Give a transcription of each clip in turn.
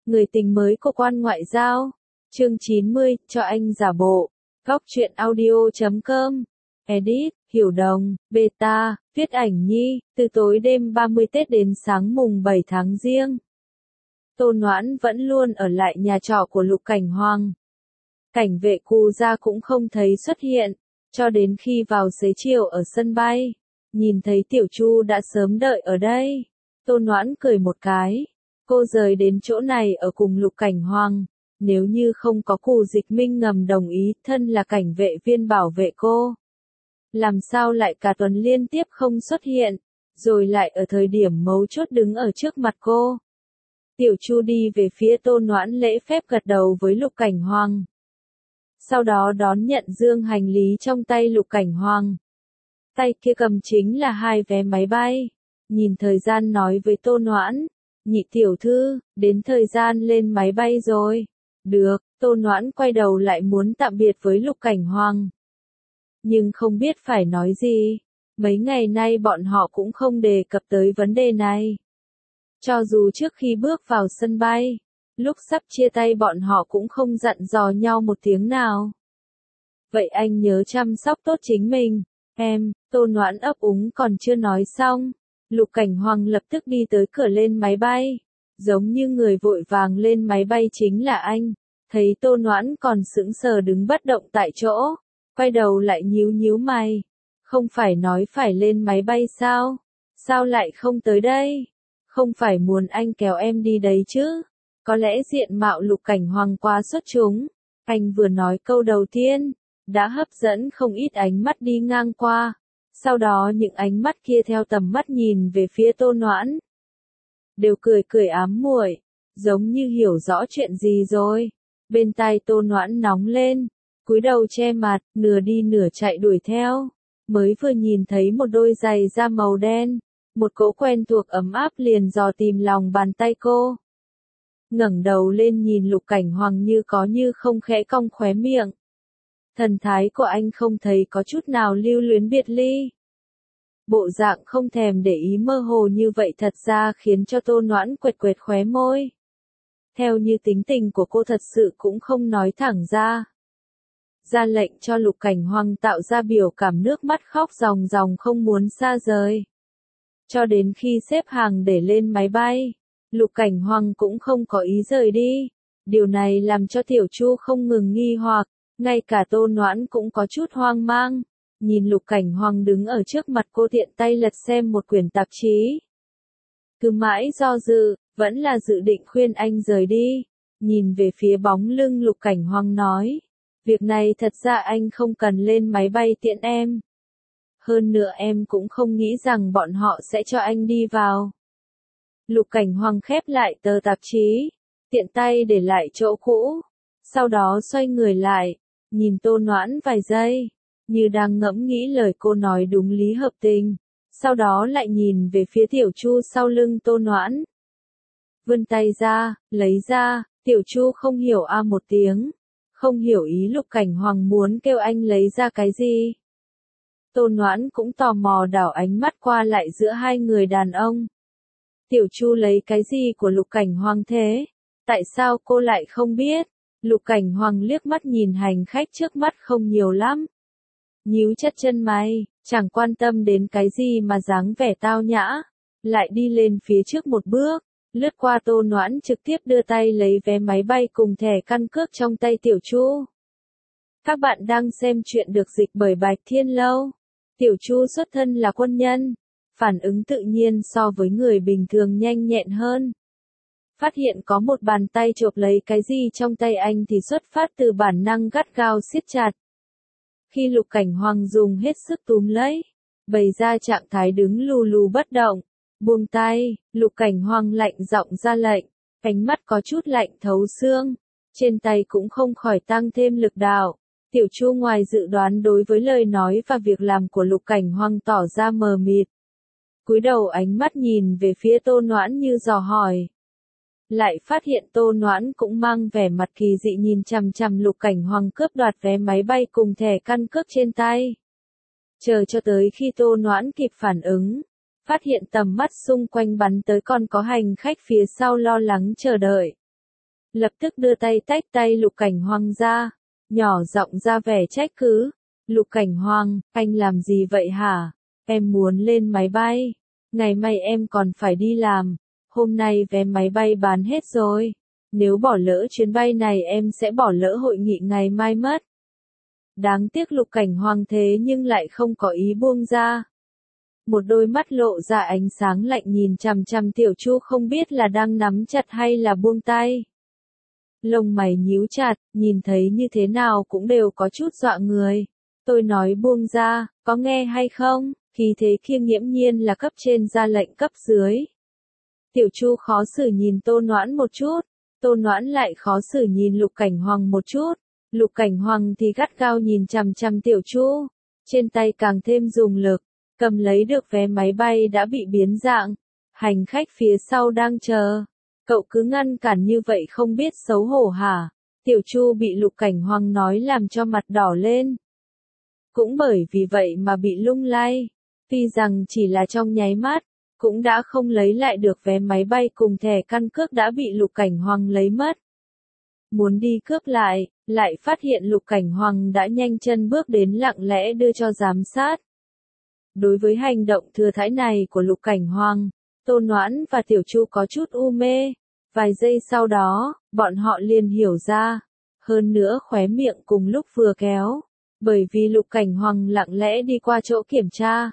Người tình mới của quan ngoại giao. Chương 90, cho anh giả bộ. Góc truyện audio.com. Edit, Hiểu Đồng, Beta, viết ảnh nhi, từ tối đêm 30 Tết đến sáng mùng 7 tháng Giêng. Tô Noãn vẫn luôn ở lại nhà trọ của Lục Cảnh Hoàng. Cảnh vệ Cù Gia cũng không thấy xuất hiện, cho đến khi vào xế chiều ở sân bay, nhìn thấy Tiểu Chu đã sớm đợi ở đây. Tô Noãn cười một cái, cô rời đến chỗ này ở cùng Lục Cảnh Hoàng, nếu như không có Cù Dịch Minh ngầm đồng ý, thân là cảnh vệ viên bảo vệ cô, làm sao lại cả tuần liên tiếp không xuất hiện, rồi lại ở thời điểm mấu chốt đứng ở trước mặt cô. Tiểu Chu đi về phía Tô Noãn lễ phép gật đầu với Lục Cảnh Hoàng. Sau đó đón nhận dương hành lý trong tay Lục Cảnh Hoàng. Tay kia cầm chính là 2 vé máy bay. Nhìn thời gian nói với Tô Noãn, nhị tiểu thư, đến thời gian lên máy bay rồi. Được, Tô Noãn quay đầu lại muốn tạm biệt với Lục Cảnh Hoàng. Nhưng không biết phải nói gì, mấy ngày nay bọn họ cũng không đề cập tới vấn đề này. Cho dù trước khi bước vào sân bay, lúc sắp chia tay bọn họ cũng không dặn dò nhau một tiếng nào. Vậy anh nhớ chăm sóc tốt chính mình, em. Tô Noãn ấp úng còn chưa nói xong, Lục Cảnh Hoàng lập tức đi tới cửa lên máy bay, giống như người vội vàng lên máy bay chính là anh. Thấy Tô Noãn còn sững sờ đứng bất động tại chỗ, quay đầu lại nhíu nhíu mày. Không phải nói phải lên máy bay sao? Sao lại không tới đây? Không phải muốn anh kéo em đi đấy chứ? Có lẽ diện mạo Lục Cảnh Hoàng quá xuất chúng. Anh vừa nói câu đầu tiên, đã hấp dẫn không ít ánh mắt đi ngang qua. Sau đó những ánh mắt kia theo tầm mắt nhìn về phía Tô Noãn, đều cười cười ám muội, giống như hiểu rõ chuyện gì rồi. Bên tai Tô Noãn nóng lên, cúi đầu che mặt, nửa đi nửa chạy đuổi theo. Mới vừa nhìn thấy một đôi giày da màu đen, một cỗ quen thuộc ấm áp liền dò tìm lòng bàn tay cô. Ngẩng đầu lên nhìn Lục Cảnh Hoàng như có như không khẽ cong khóe miệng. Thần thái của anh không thấy có chút nào lưu luyến biệt ly. Bộ dạng không thèm để ý mơ hồ như vậy thật ra khiến cho Tô Noãn quệt quệt khóe môi. Theo như tính tình của cô thật sự cũng không nói thẳng ra. Ra lệnh cho Lục Cảnh Hoàng tạo ra biểu cảm nước mắt khóc ròng ròng không muốn xa rời. Cho đến khi xếp hàng để lên máy bay, Lục Cảnh Hoàng cũng không có ý rời đi. Điều này làm cho Tiểu Chu không ngừng nghi hoặc, ngay cả Tô Noãn cũng có chút hoang mang. Nhìn Lục Cảnh Hoàng đứng ở trước mặt cô tiện tay lật xem một quyển tạp chí. Cứ mãi do dự, vẫn là dự định khuyên anh rời đi. Nhìn về phía bóng lưng Lục Cảnh Hoàng nói, việc này thật ra anh không cần lên máy bay tiện em. Hơn nữa em cũng không nghĩ rằng bọn họ sẽ cho anh đi vào. Lục Cảnh Hoàng khép lại tờ tạp chí, tiện tay để lại chỗ cũ. Sau đó xoay người lại, nhìn Tô Noãn vài giây, như đang ngẫm nghĩ lời cô nói đúng lý hợp tình. Sau đó lại nhìn về phía Tiểu Chu sau lưng Tô Noãn. Vươn tay ra, lấy ra, Tiểu Chu không hiểu một tiếng. Không hiểu ý Lục Cảnh Hoàng muốn kêu anh lấy ra cái gì. Tô Noãn cũng tò mò đảo ánh mắt qua lại giữa hai người đàn ông. Tiểu Chu lấy cái gì của Lục Cảnh Hoàng thế? Tại sao cô lại không biết? Lục Cảnh Hoàng liếc mắt nhìn hành khách trước mắt không nhiều lắm. Nhíu chặt chân mày, chẳng quan tâm đến cái gì mà dáng vẻ tao nhã. Lại đi lên phía trước một bước, lướt qua Tô Noãn trực tiếp đưa tay lấy vé máy bay cùng thẻ căn cước trong tay Tiểu Chu. Các bạn đang xem chuyện được dịch bởi Bạch Thiên Lâu. Tiểu Chu xuất thân là quân nhân, phản ứng tự nhiên so với người bình thường nhanh nhẹn hơn. Phát hiện có một bàn tay chộp lấy cái gì trong tay anh thì xuất phát từ bản năng gắt gao siết chặt. Khi Lục Cảnh Hoàng dùng hết sức túm lấy, bày ra trạng thái đứng lù lù bất động, buông tay, Lục Cảnh Hoàng lạnh giọng ra lệnh, ánh mắt có chút lạnh thấu xương, trên tay cũng không khỏi tăng thêm lực đạo. Tiểu Chu ngoài dự đoán đối với lời nói và việc làm của Lục Cảnh Hoàng tỏ ra mờ mịt. Cúi đầu ánh mắt nhìn về phía Tô Noãn như dò hỏi. Lại phát hiện Tô Noãn cũng mang vẻ mặt kỳ dị nhìn chằm chằm Lục Cảnh Hoàng cướp đoạt vé máy bay cùng thẻ căn cước trên tay. Chờ cho tới khi Tô Noãn kịp phản ứng, phát hiện tầm mắt xung quanh bắn tới còn có hành khách phía sau lo lắng chờ đợi. lập tức đưa tay tách tay Lục Cảnh Hoàng ra, nhỏ giọng ra vẻ trách cứ. Lục Cảnh Hoàng, anh làm gì vậy hả? Em muốn lên máy bay. Ngày mai em còn phải đi làm. Hôm nay vé máy bay bán hết rồi. Nếu bỏ lỡ chuyến bay này em sẽ bỏ lỡ hội nghị ngày mai mất. Đáng tiếc Lục Cảnh Hoàng thế nhưng lại không có ý buông ra. Một đôi mắt lộ ra ánh sáng lạnh nhìn chằm chằm Tiểu Chu không biết là đang nắm chặt hay là buông tay. Lông mày nhíu chặt, nhìn thấy như thế nào cũng đều có chút dọa người. Tôi nói buông ra, có nghe hay không? Khí thế kia nghiễm nhiên là cấp trên ra lệnh cấp dưới. Tiểu Chu khó xử nhìn Tô Noãn một chút, Tô Noãn lại khó xử nhìn Lục Cảnh Hoàng một chút. Lục Cảnh Hoàng thì gắt gao nhìn chằm chằm Tiểu Chu, trên tay càng thêm dùng lực, cầm lấy được vé máy bay đã bị biến dạng. Hành khách phía sau đang chờ. Cậu cứ ngăn cản như vậy không biết xấu hổ hả? Tiểu Chu bị Lục Cảnh Hoàng nói làm cho mặt đỏ lên. Cũng bởi vì vậy mà bị lung lay. Tuy rằng chỉ là trong nháy mắt, cũng đã không lấy lại được vé máy bay cùng thẻ căn cước đã bị Lục Cảnh Hoàng lấy mất. Muốn đi cướp lại phát hiện Lục Cảnh Hoàng đã nhanh chân bước đến lặng lẽ đưa cho giám sát. Đối với hành động thừa thãi này của Lục Cảnh Hoàng, Tô Noãn và Tiểu Chu có chút u mê. Vài giây sau đó, bọn họ liền hiểu ra. Hơn nữa khóe miệng cùng lúc vừa kéo. Bởi vì Lục Cảnh Hoàng lặng lẽ đi qua chỗ kiểm tra.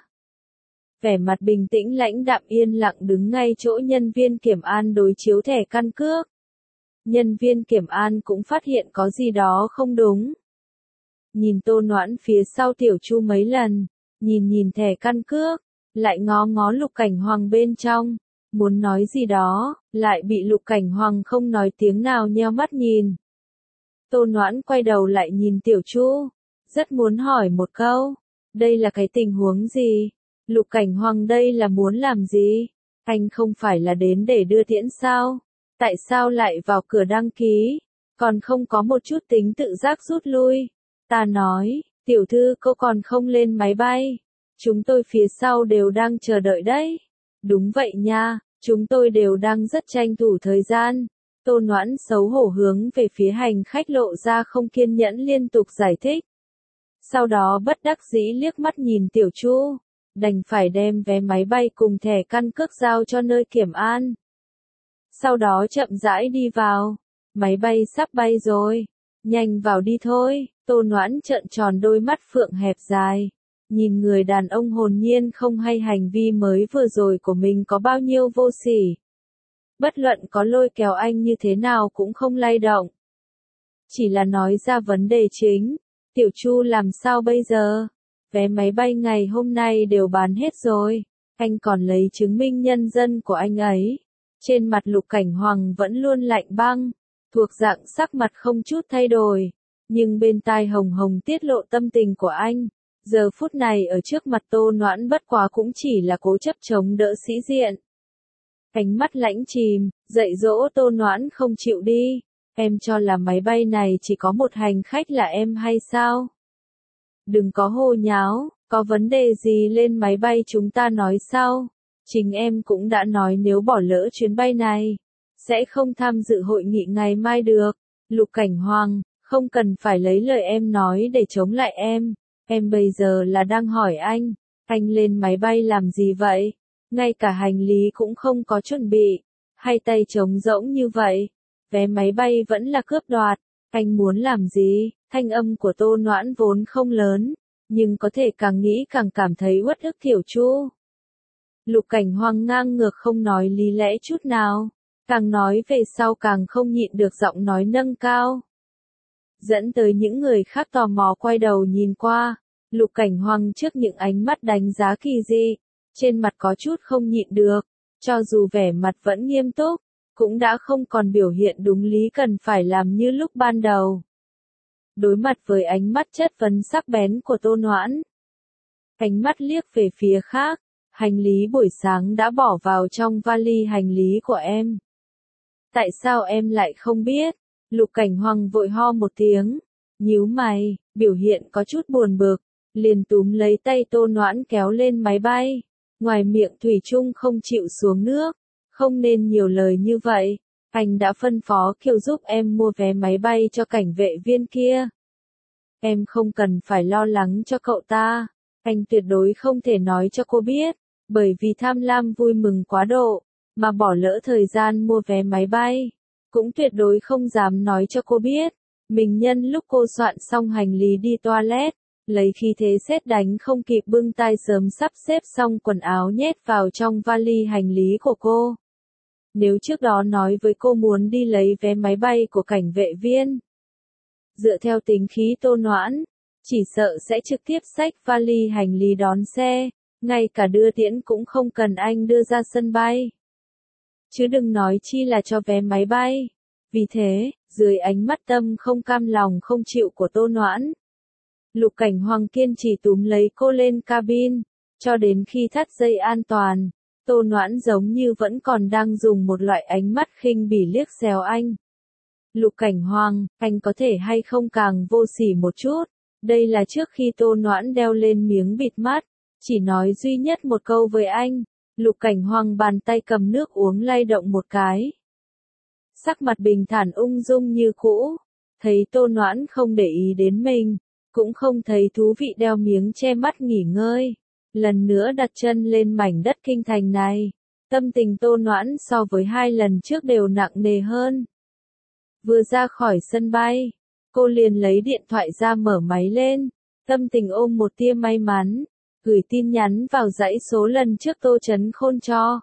Vẻ mặt bình tĩnh lãnh đạm yên lặng đứng ngay chỗ nhân viên kiểm an đối chiếu thẻ căn cước. Nhân viên kiểm an cũng phát hiện có gì đó không đúng. Nhìn Tô Noãn phía sau Tiểu Chu mấy lần, nhìn thẻ căn cước, lại ngó ngó Lục Cảnh Hoàng bên trong, muốn nói gì đó, lại bị Lục Cảnh Hoàng không nói tiếng nào nheo mắt nhìn. Tô Noãn quay đầu lại nhìn Tiểu Chu, rất muốn hỏi một câu, đây là cái tình huống gì? Lục Cảnh Hoàng đây là muốn làm gì? Anh không phải là đến để đưa tiễn sao? Tại sao lại vào cửa đăng ký? Còn không có một chút tính tự giác rút lui. Ta nói, tiểu thư cô còn không lên máy bay. Chúng tôi phía sau đều đang chờ đợi đấy. Đúng vậy nha, chúng tôi đều đang rất tranh thủ thời gian. Tô Noãn xấu hổ hướng về phía hành khách lộ ra không kiên nhẫn liên tục giải thích. Sau đó bất đắc dĩ liếc mắt nhìn Tiểu Chu, đành phải đem vé máy bay cùng thẻ căn cước giao cho nơi kiểm an. Sau đó chậm rãi đi vào, máy bay sắp bay rồi, nhanh vào đi thôi. Tô Noãn trợn tròn đôi mắt phượng hẹp dài, nhìn người đàn ông hồn nhiên không hay hành vi mới vừa rồi của mình có bao nhiêu vô sỉ. Bất luận có lôi kéo anh như thế nào cũng không lay động. Chỉ là nói ra vấn đề chính, Tiểu Chu làm sao bây giờ? Vé máy bay ngày hôm nay đều bán hết rồi, anh còn lấy chứng minh nhân dân của anh ấy. Trên mặt Lục Cảnh Hoàng vẫn luôn lạnh băng, thuộc dạng sắc mặt không chút thay đổi, nhưng bên tai hồng hồng tiết lộ tâm tình của anh. Giờ phút này ở trước mặt Tô Noãn bất quá cũng chỉ là cố chấp chống đỡ sĩ diện. Ánh mắt lãnh chìm, dạy dỗ Tô Noãn không chịu đi. Em cho là máy bay này chỉ có một hành khách là em hay sao? Đừng có hồ nháo, có vấn đề gì lên máy bay chúng ta nói sau. Chính em cũng đã nói nếu bỏ lỡ chuyến bay này, sẽ không tham dự hội nghị ngày mai được. Lục Cảnh Hoàng, không cần phải lấy lời em nói để chống lại em. Em bây giờ là đang hỏi anh lên máy bay làm gì vậy? Ngay cả hành lý cũng không có chuẩn bị, hai tay trống rỗng như vậy. Vé máy bay vẫn là cướp đoạt, anh muốn làm gì? Thanh âm của Tô Noãn vốn không lớn, nhưng có thể càng nghĩ càng cảm thấy uất ức Tiểu Chu. Lục Cảnh Hoàng ngang ngược không nói lý lẽ chút nào, càng nói về sau càng không nhịn được giọng nói nâng cao. Dẫn tới những người khác tò mò quay đầu nhìn qua, Lục Cảnh Hoàng trước những ánh mắt đánh giá kỳ dị, trên mặt có chút không nhịn được, cho dù vẻ mặt vẫn nghiêm túc, cũng đã không còn biểu hiện đúng lý cần phải làm như lúc ban đầu. Đối mặt với ánh mắt chất vấn sắc bén của Tô Noãn, ánh mắt liếc về phía khác, hành lý buổi sáng đã bỏ vào trong vali hành lý của em. Tại sao em lại không biết? Lục Cảnh Hoàng vội ho một tiếng, nhíu mày, biểu hiện có chút buồn bực, liền túm lấy tay Tô Noãn kéo lên máy bay. Ngoài miệng thủy chung không chịu xuống nước, không nên nhiều lời như vậy. Anh đã phân phó Kiều giúp em mua vé máy bay cho cảnh vệ viên kia. Em không cần phải lo lắng cho cậu ta. Anh tuyệt đối không thể nói cho cô biết, bởi vì tham lam vui mừng quá độ, mà bỏ lỡ thời gian mua vé máy bay. Cũng tuyệt đối không dám nói cho cô biết. Mình nhân lúc cô soạn xong hành lý đi toilet, lấy khí thế sét đánh không kịp bưng tay sớm sắp xếp xong quần áo nhét vào trong vali hành lý của cô. Nếu trước đó nói với cô muốn đi lấy vé máy bay của cảnh vệ viên, dựa theo tính khí Tô Noãn, chỉ sợ sẽ trực tiếp xách vali hành lý đón xe, ngay cả đưa tiễn cũng không cần anh đưa ra sân bay. Chứ đừng nói chi là cho vé máy bay. Vì thế, dưới ánh mắt tâm không cam lòng không chịu của Tô Noãn, Lục Cảnh Hoàng kiên trì túm lấy cô lên cabin, cho đến khi thắt dây an toàn, Tô Noãn giống như vẫn còn đang dùng một loại ánh mắt khinh bỉ liếc xéo anh. Lục Cảnh Hoàng, anh có thể hay không càng vô sỉ một chút, đây là trước khi Tô Noãn đeo lên miếng bịt mắt, chỉ nói duy nhất một câu với anh, Lục Cảnh Hoàng bàn tay cầm nước uống lay động một cái. Sắc mặt bình thản ung dung như cũ, thấy Tô Noãn không để ý đến mình, cũng không thấy thú vị đeo miếng che mắt nghỉ ngơi, lần nữa đặt chân lên mảnh đất kinh thành này, tâm tình Tô Noãn so với 2 lần trước đều nặng nề hơn. Vừa ra khỏi sân bay, cô liền lấy điện thoại ra mở máy lên, tâm tình ôm một tia may mắn, gửi tin nhắn vào dãy số lần trước Tô Chấn Khôn cho.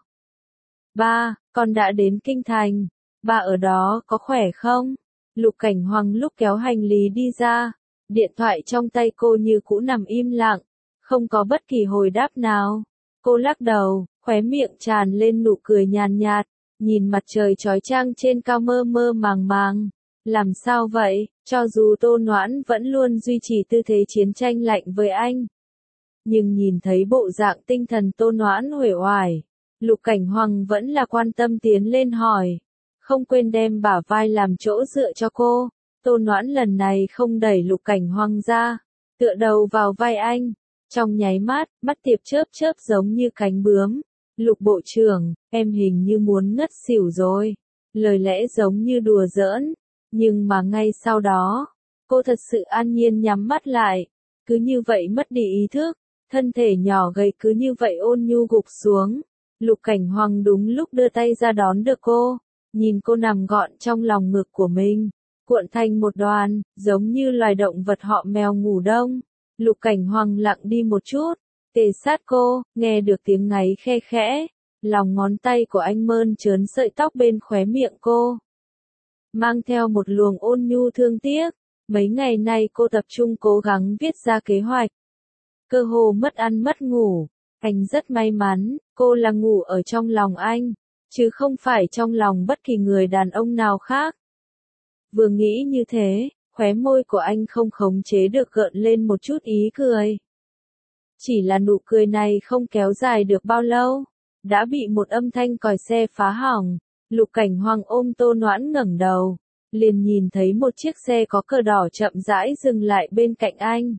Ba, con đã đến kinh thành, ba ở đó có khỏe không? Lục Cảnh Hoàng lúc kéo hành lý đi ra, điện thoại trong tay cô như cũ nằm im lặng, không có bất kỳ hồi đáp nào. Cô lắc đầu, khóe miệng tràn lên nụ cười nhàn nhạt, nhìn mặt trời chói chang trên cao mơ mơ màng màng. Làm sao vậy, cho dù Tô Noãn vẫn luôn duy trì tư thế chiến tranh lạnh với anh. Nhưng nhìn thấy bộ dạng tinh thần Tô Noãn uể oải, Lục Cảnh Hoàng vẫn là quan tâm tiến lên hỏi. Không quên đem bả vai làm chỗ dựa cho cô, Tô Noãn lần này không đẩy Lục Cảnh Hoàng ra, tựa đầu vào vai anh. Trong nháy mắt, mắt tiệp chớp chớp giống như cánh bướm. Lục bộ trưởng, em hình như muốn ngất xỉu rồi. Lời lẽ giống như đùa giỡn, nhưng mà ngay sau đó, cô thật sự an nhiên nhắm mắt lại, cứ như vậy mất đi ý thức, thân thể nhỏ gầy cứ như vậy ôn nhu gục xuống. Lục Cảnh Hoàng đúng lúc đưa tay ra đón được cô, nhìn cô nằm gọn trong lòng ngực của mình, cuộn thành một đoàn, giống như loài động vật họ mèo ngủ đông. Lục Cảnh Hoàng lặng đi một chút, kề sát cô, nghe được tiếng ngáy khe khẽ, lòng ngón tay của anh mơn trớn sợi tóc bên khóe miệng cô, mang theo một luồng ôn nhu thương tiếc. Mấy ngày nay cô tập trung cố gắng viết ra kế hoạch, cơ hồ mất ăn mất ngủ. Anh rất may mắn, cô là ngủ ở trong lòng anh, chứ không phải trong lòng bất kỳ người đàn ông nào khác. Vừa nghĩ như thế, khóe môi của anh không khống chế được gợn lên một chút ý cười. Chỉ là nụ cười này không kéo dài được bao lâu, đã bị một âm thanh còi xe phá hỏng. Lục Cảnh Hoàng ôm Tô Noãn ngẩng đầu, liền nhìn thấy một chiếc xe có cờ đỏ chậm rãi dừng lại bên cạnh anh.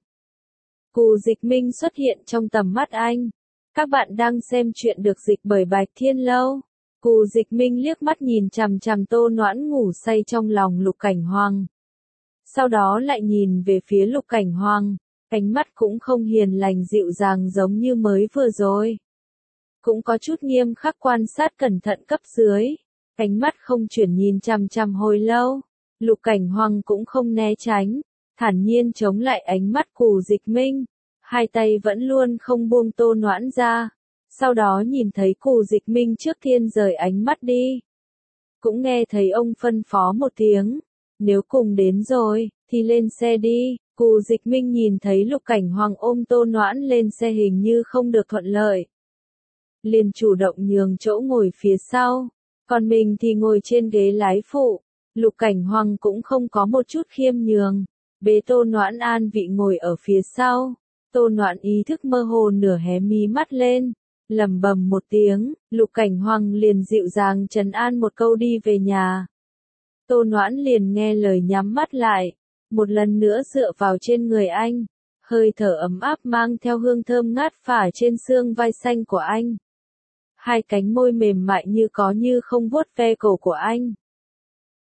Cù Dịch Minh xuất hiện trong tầm mắt anh. Các bạn đang xem chuyện được dịch bởi Bạch Thiên Lâu. Cù Dịch Minh liếc mắt nhìn chằm chằm Tô Noãn ngủ say trong lòng Lục Cảnh Hoàng. Sau đó lại nhìn về phía Lục Cảnh Hoàng, ánh mắt cũng không hiền lành dịu dàng giống như mới vừa rồi. Cũng có chút nghiêm khắc quan sát cẩn thận cấp dưới, ánh mắt không chuyển nhìn chằm chằm hồi lâu. Lục Cảnh Hoàng cũng không né tránh, thản nhiên chống lại ánh mắt Cù Dịch Minh, hai tay vẫn luôn không buông Tô Noãn ra. Sau đó nhìn thấy Cù Dịch Minh trước tiên rời ánh mắt đi. Cũng nghe thấy ông phân phó một tiếng, nếu cùng đến rồi, thì lên xe đi. Cù Dịch Minh nhìn thấy Lục Cảnh Hoàng ôm Tô Noãn lên xe hình như không được thuận lợi, liền chủ động nhường chỗ ngồi phía sau, còn mình thì ngồi trên ghế lái phụ. Lục Cảnh Hoàng cũng không có một chút khiêm nhường, bế Tô Noãn an vị ngồi ở phía sau. Tô Noãn ý thức mơ hồ nửa hé mí mắt lên, lẩm bẩm một tiếng, Lục Cảnh Hoàng liền dịu dàng trấn an một câu đi về nhà. Tô Noãn liền nghe lời nhắm mắt lại, một lần nữa dựa vào trên người anh, hơi thở ấm áp mang theo hương thơm ngát phả trên xương vai xanh của anh. Hai cánh môi mềm mại như có như không vuốt ve cổ của anh.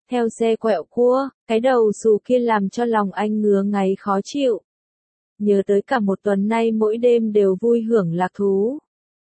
theo xe quẹo cua, cái đầu xù kia làm cho lòng anh ngứa ngáy khó chịu. Nhớ tới cả một tuần nay mỗi đêm đều vui hưởng lạc thú.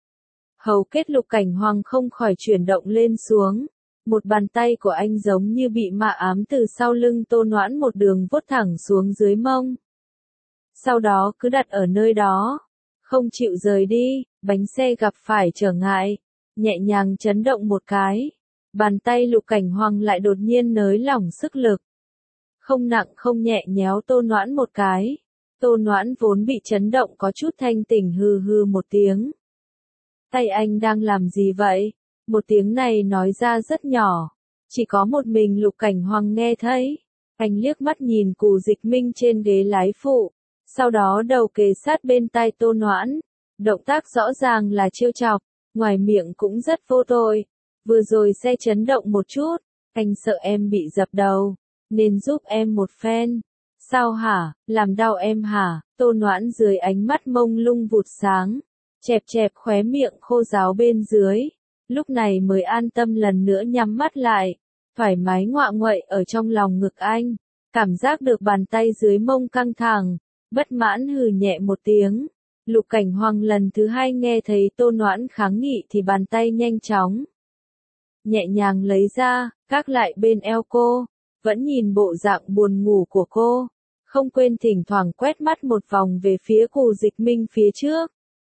Hầu kết Lục Cảnh Hoàng không khỏi chuyển động lên xuống. Một bàn tay của anh giống như bị ma ám từ sau lưng Tô Noãn một đường vuốt thẳng xuống dưới mông. Sau đó cứ đặt ở nơi đó, không chịu rời đi, bánh xe gặp phải trở ngại, nhẹ nhàng chấn động một cái. Bàn tay Lục Cảnh Hoàng lại đột nhiên nới lỏng sức lực. Không nặng không nhẹ nhéo Tô Noãn một cái. Tô Noãn vốn bị chấn động có chút thanh tỉnh hừ hừ một tiếng. Tay anh đang làm gì vậy? Một tiếng này nói ra rất nhỏ. Chỉ có một mình Lục Cảnh Hoàng nghe thấy. Anh liếc mắt nhìn Cù Dịch Minh trên ghế lái phụ. Sau đó đầu kề sát bên tai Tô Noãn. Động tác rõ ràng là trêu chọc. Ngoài miệng cũng rất vô tội. Vừa rồi xe chấn động một chút. Anh sợ em bị dập đầu. Nên giúp em một phen. Sao hả? Làm đau em hả? Tô Noãn dưới ánh mắt mông lung vụt sáng. Chẹp chẹp khóe miệng khô ráo bên dưới. Lúc này mới an tâm lần nữa nhắm mắt lại. Thoải mái ngoạ nguậy ở trong lòng ngực anh. Cảm giác được bàn tay dưới mông căng thẳng. Bất mãn hừ nhẹ một tiếng. Lục Cảnh Hoàng lần thứ hai nghe thấy Tô Noãn kháng nghị thì bàn tay nhanh chóng. Nhẹ nhàng lấy ra, gác lại bên eo cô. Vẫn nhìn bộ dạng buồn ngủ của cô. Không quên thỉnh thoảng quét mắt một vòng về phía Cù Dịch Minh phía trước.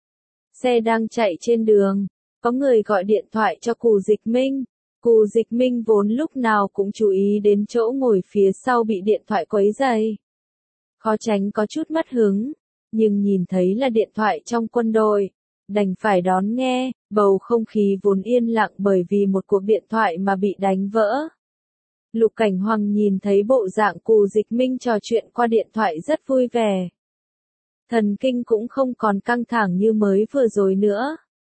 Xe đang chạy trên đường. Có người gọi điện thoại cho Cù Dịch Minh. Cù Dịch Minh vốn lúc nào cũng chú ý đến chỗ ngồi phía sau bị điện thoại quấy rầy. Khó tránh có chút mất hứng. Nhưng nhìn thấy là điện thoại trong quân đội. Đành phải đón nghe. Bầu không khí vốn yên lặng bởi vì một cuộc điện thoại mà bị đánh vỡ. Lục Cảnh Hoàng nhìn thấy bộ dạng Cù Dịch Minh trò chuyện qua điện thoại rất vui vẻ. Thần kinh cũng không còn căng thẳng như mới vừa rồi nữa.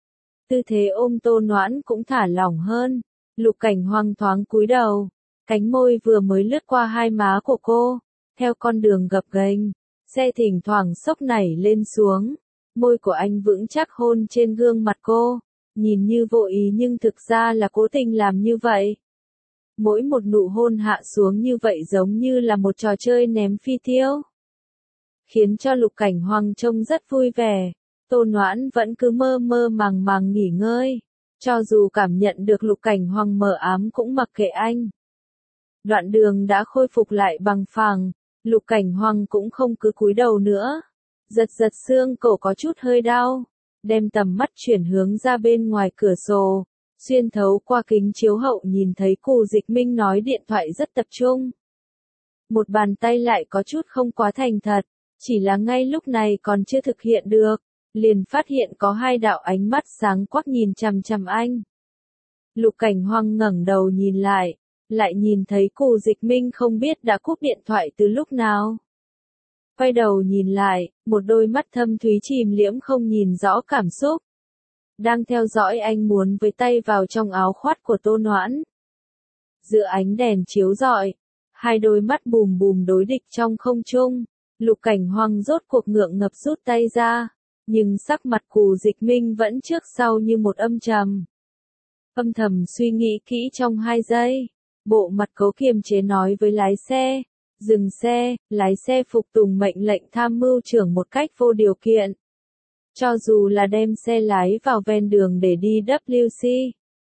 Tư thế ôm Tô Noãn cũng thả lỏng hơn. Lục Cảnh Hoàng thoáng cúi đầu. Cánh môi vừa mới lướt qua hai má của cô. Theo con đường gập ghềnh, xe thỉnh thoảng xốc nảy lên xuống. Môi của anh vững chắc hôn trên gương mặt cô. Nhìn như vô ý nhưng thực ra là cố tình làm như vậy. Mỗi một nụ hôn hạ xuống như vậy giống như là một trò chơi ném phi tiêu. Khiến cho Lục Cảnh Hoàng trông rất vui vẻ. Tô Noãn vẫn cứ mơ mơ màng màng nghỉ ngơi. Cho dù cảm nhận được Lục Cảnh Hoàng mờ ám cũng mặc kệ anh. Đoạn đường đã khôi phục lại bằng phẳng. Lục Cảnh Hoàng cũng không cứ cúi đầu nữa. Giật giật xương cổ có chút hơi đau. Đem tầm mắt chuyển hướng ra bên ngoài cửa sổ. Xuyên thấu qua kính chiếu hậu nhìn thấy Cù Dịch Minh nói điện thoại rất tập trung. Một bàn tay lại có chút không quá thành thật. Chỉ là ngay lúc này còn chưa thực hiện được. Liền phát hiện có hai đạo ánh mắt sáng quắc nhìn chằm chằm anh. Lục Cảnh Hoàng ngẩng đầu nhìn lại. Lại nhìn thấy Cù Dịch Minh không biết đã cúp điện thoại từ lúc nào. Quay đầu nhìn lại, một đôi mắt thâm thúy chìm liễm không nhìn rõ cảm xúc. Đang theo dõi anh muốn với tay vào trong áo khoác của Tô Noãn. Giữa ánh đèn chiếu rọi, hai đôi mắt bùm bùm đối địch trong không trung. Lục Cảnh Hoàng rốt cuộc ngượng ngập rút tay ra. Nhưng sắc mặt Cù Dịch Minh vẫn trước sau như một âm trầm. Âm thầm suy nghĩ kỹ trong 2 giây. Bộ mặt cố kiềm chế nói với lái xe. Dừng xe, lái xe phục tùng mệnh lệnh tham mưu trưởng một cách vô điều kiện. Cho dù là đem xe lái vào ven đường để đi WC.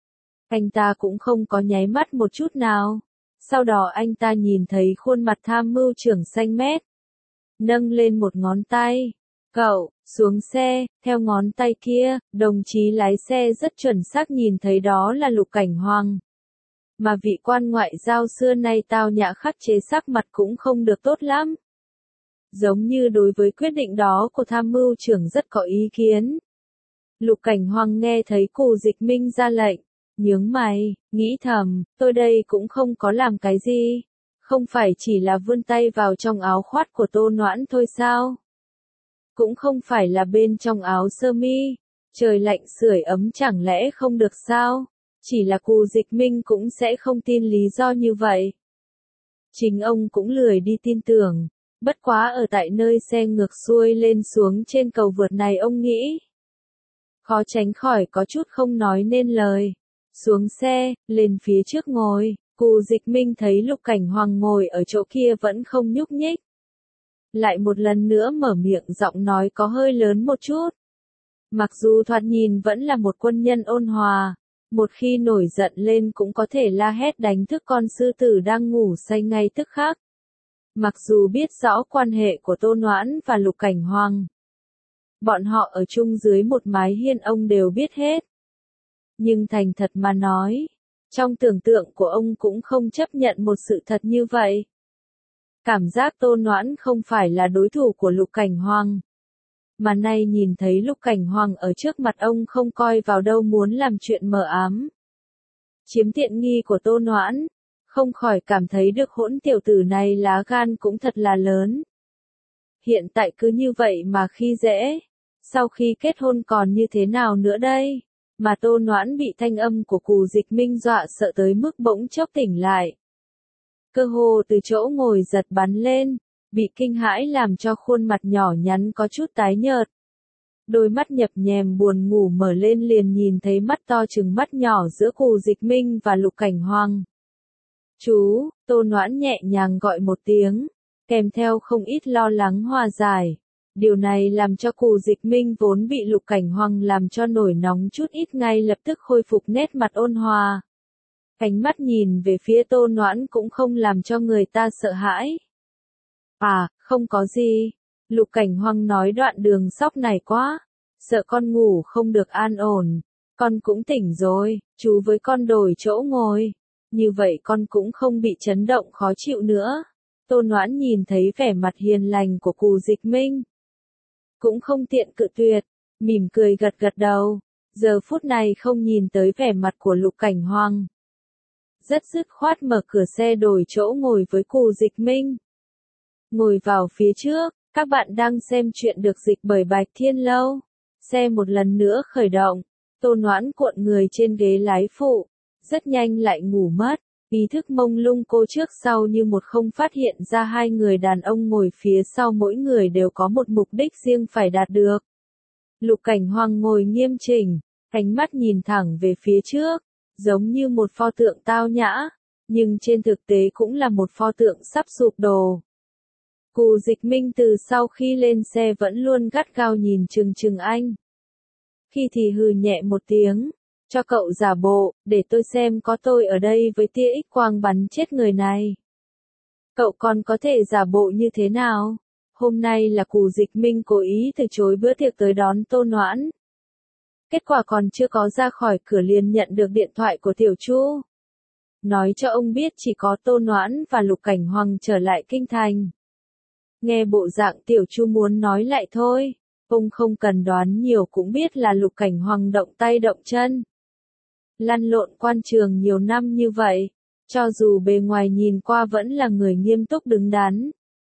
Anh ta cũng không có nháy mắt một chút nào. Sau đó anh ta nhìn thấy khuôn mặt tham mưu trưởng xanh mét. Nâng lên một ngón tay. Cậu, xuống xe, theo ngón tay kia, đồng chí lái xe rất chuẩn xác nhìn thấy đó là Lục Cảnh Hoàng. Mà vị quan ngoại giao xưa nay tao nhã khắc chế sắc mặt cũng không được tốt lắm. Giống như đối với quyết định đó của tham mưu trưởng rất có ý kiến. Lục Cảnh Hoàng nghe thấy Cù Dịch Minh ra lệnh, nhướng mày, nghĩ thầm, tôi đây cũng không có làm cái gì. Không phải chỉ là vươn tay vào trong áo khoác của Tô Noãn thôi sao? Cũng không phải là bên trong áo sơ mi. Trời lạnh sưởi ấm chẳng lẽ không được sao? Chỉ là Cù Dịch Minh cũng sẽ không tin lý do như vậy. Chính ông cũng lười đi tin tưởng. Bất quá ở tại nơi xe ngược xuôi lên xuống trên cầu vượt này ông nghĩ. Khó tránh khỏi có chút không nói nên lời. Xuống xe, lên phía trước ngồi. Cù Dịch Minh thấy Lục Cảnh Hoàng ngồi ở chỗ kia vẫn không nhúc nhích. Lại một lần nữa mở miệng, giọng nói có hơi lớn một chút. Mặc dù thoạt nhìn vẫn là một quân nhân ôn hòa, một khi nổi giận lên cũng có thể la hét đánh thức con sư tử đang ngủ say ngay tức khắc. Mặc dù biết rõ quan hệ của Tô Noãn và Lục Cảnh Hoàng, bọn họ ở chung dưới một mái hiên ông đều biết hết. Nhưng thành thật mà nói, trong tưởng tượng của ông cũng không chấp nhận một sự thật như vậy. Cảm giác Tô Noãn không phải là đối thủ của Lục Cảnh Hoàng. Mà nay nhìn thấy Lục Cảnh Hoàng ở trước mặt ông không coi vào đâu, muốn làm chuyện mờ ám, chiếm tiện nghi của Tô Noãn, không khỏi cảm thấy được hỗn tiểu tử này lá gan cũng thật là lớn. Hiện tại cứ như vậy mà khi dễ, sau khi kết hôn còn như thế nào nữa đây? Mà Tô Noãn bị thanh âm của Cù Dịch Minh dọa sợ tới mức bỗng chốc tỉnh lại. Cơ hồ từ chỗ ngồi giật bắn lên, bị kinh hãi làm cho khuôn mặt nhỏ nhắn có chút tái nhợt. Đôi mắt nhập nhèm buồn ngủ mở lên, liền nhìn thấy mắt to trừng mắt nhỏ giữa Cù Dịch Minh và Lục Cảnh Hoàng. Chú, Tô Noãn nhẹ nhàng gọi một tiếng, kèm theo không ít lo lắng hòa giải. Điều này làm cho Cù Dịch Minh vốn bị Lục Cảnh Hoàng làm cho nổi nóng chút ít ngay lập tức khôi phục nét mặt ôn hòa. Ánh mắt nhìn về phía Tô Noãn cũng không làm cho người ta sợ hãi. À, không có gì. Lục Cảnh Hoàng nói đoạn đường sóc này quá. Sợ con ngủ không được an ổn. Con cũng tỉnh rồi, chú với con đổi chỗ ngồi. Như vậy con cũng không bị chấn động khó chịu nữa. Tô Noãn nhìn thấy vẻ mặt hiền lành của Cù Dịch Minh, cũng không tiện cự tuyệt, mỉm cười gật gật đầu. Giờ phút này không nhìn tới vẻ mặt của Lục Cảnh Hoàng, rất dứt khoát mở cửa xe đổi chỗ ngồi với Cù Dịch Minh. Ngồi vào phía trước, các bạn đang xem chuyện được dịch bởi Bạch Thiên Lâu. Xe một lần nữa khởi động, Tô Noãn cuộn người trên ghế lái phụ, rất nhanh lại ngủ mất. Ý thức mông lung cô trước sau như một không phát hiện ra hai người đàn ông ngồi phía sau mỗi người đều có một mục đích riêng phải đạt được. Lục Cảnh Hoàng ngồi nghiêm chỉnh, ánh mắt nhìn thẳng về phía trước, giống như một pho tượng tao nhã, nhưng trên thực tế cũng là một pho tượng sắp sụp đổ. Cù Dịch Minh từ sau khi lên xe vẫn luôn gắt gao nhìn chừng chừng anh. Khi thì hừ nhẹ một tiếng. Cho cậu giả bộ, để tôi xem có tôi ở đây với tia X quang bắn chết người này. Cậu còn có thể giả bộ như thế nào? Hôm nay là Cù Dịch Minh cố ý từ chối bữa tiệc tới đón Tô Noãn. Kết quả còn chưa có ra khỏi cửa liền nhận được điện thoại của Tiểu Chu. Nói cho ông biết chỉ có Tô Noãn và Lục Cảnh Hoàng trở lại kinh thành. Nghe bộ dạng Tiểu Chu muốn nói lại thôi, ông không cần đoán nhiều cũng biết là Lục Cảnh Hoàng động tay động chân. Lăn lộn quan trường nhiều năm như vậy, cho dù bề ngoài nhìn qua vẫn là người nghiêm túc đứng đắn,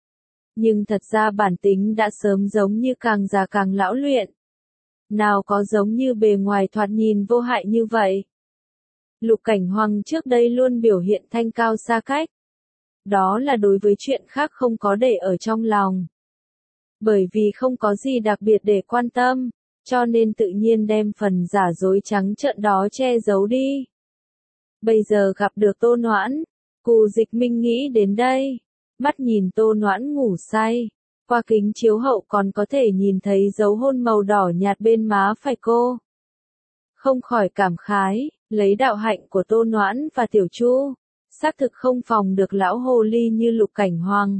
nhưng thật ra bản tính đã sớm giống như càng già càng lão luyện. Nào có giống như bề ngoài thoạt nhìn vô hại như vậy. Lục Cảnh Hoàng trước đây luôn biểu hiện thanh cao xa cách. Đó là đối với chuyện khác không có để ở trong lòng. Bởi vì không có gì đặc biệt để quan tâm, cho nên tự nhiên đem phần giả dối trắng trợn đó che giấu đi. Bây giờ gặp được Tô Noãn, Cù Dịch Minh nghĩ đến đây, mắt nhìn Tô Noãn ngủ say, qua kính chiếu hậu còn có thể nhìn thấy dấu hôn màu đỏ nhạt bên má phải cô. Không khỏi cảm khái, lấy đạo hạnh của Tô Noãn và Tiểu Chu, xác thực không phòng được lão hồ ly như Lục Cảnh Hoàng.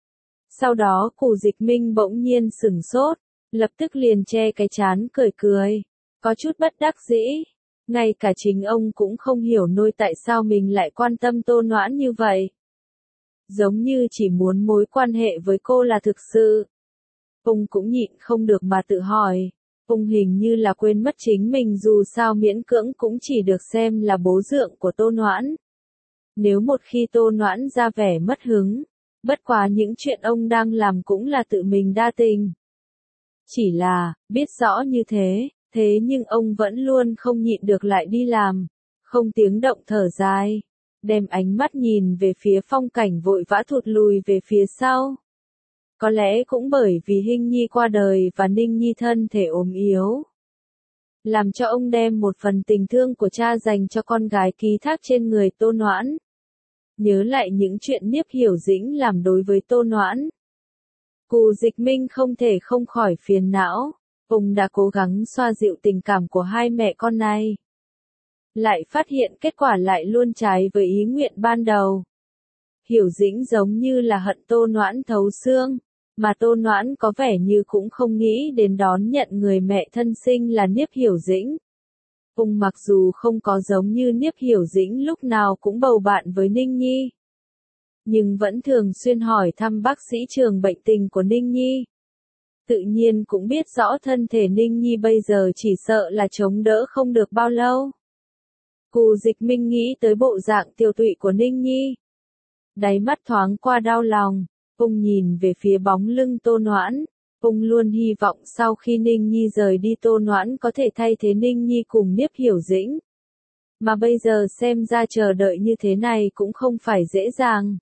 Sau đó Cù Dịch Minh bỗng nhiên sửng sốt, lập tức liền che cái trán cười cười, có chút bất đắc dĩ. Ngay cả chính ông cũng không hiểu nổi tại sao mình lại quan tâm Tô Noãn như vậy. Giống như chỉ muốn mối quan hệ với cô là thực sự. Ông cũng nhịn không được mà tự hỏi, ông hình như là quên mất chính mình dù sao miễn cưỡng cũng chỉ được xem là bố dượng của Tô Noãn. Nếu một khi Tô Noãn ra vẻ mất hứng, bất quá những chuyện ông đang làm cũng là tự mình đa tình. Chỉ là, biết rõ như thế, thế nhưng ông vẫn luôn không nhịn được lại đi làm, không tiếng động thở dài, đem ánh mắt nhìn về phía phong cảnh vội vã thụt lùi về phía sau. Có lẽ cũng bởi vì Hinh Nhi qua đời và Ninh Nhi thân thể ốm yếu, làm cho ông đem một phần tình thương của cha dành cho con gái ký thác trên người Tô Noãn. nhớ lại những chuyện Niếp Hiểu Dĩnh làm đối với Tô Noãn. Cù Dịch Minh không thể không khỏi phiền não, ông đã cố gắng xoa dịu tình cảm của hai mẹ con này. Lại phát hiện kết quả lại luôn trái với ý nguyện ban đầu. Hiểu Dĩnh giống như là hận Tô Noãn thấu xương, mà Tô Noãn có vẻ như cũng không nghĩ đến đón nhận người mẹ thân sinh là Niếp Hiểu Dĩnh. Ông mặc dù không có giống như Niếp Hiểu Dĩnh lúc nào cũng bầu bạn với Ninh Nhi, nhưng vẫn thường xuyên hỏi thăm bác sĩ trường bệnh tình của Ninh Nhi. Tự nhiên cũng biết rõ thân thể Ninh Nhi bây giờ chỉ sợ là chống đỡ không được bao lâu. Cù Dịch Minh nghĩ tới bộ dạng tiều tụy của Ninh Nhi. Đáy mắt thoáng qua đau lòng, ông nhìn về phía bóng lưng Tô Noãn. Ông luôn hy vọng sau khi Ninh Nhi rời đi Tô Noãn có thể thay thế Ninh Nhi cùng Niếp Hiểu Dĩnh. Mà bây giờ xem ra chờ đợi như thế này cũng không phải dễ dàng.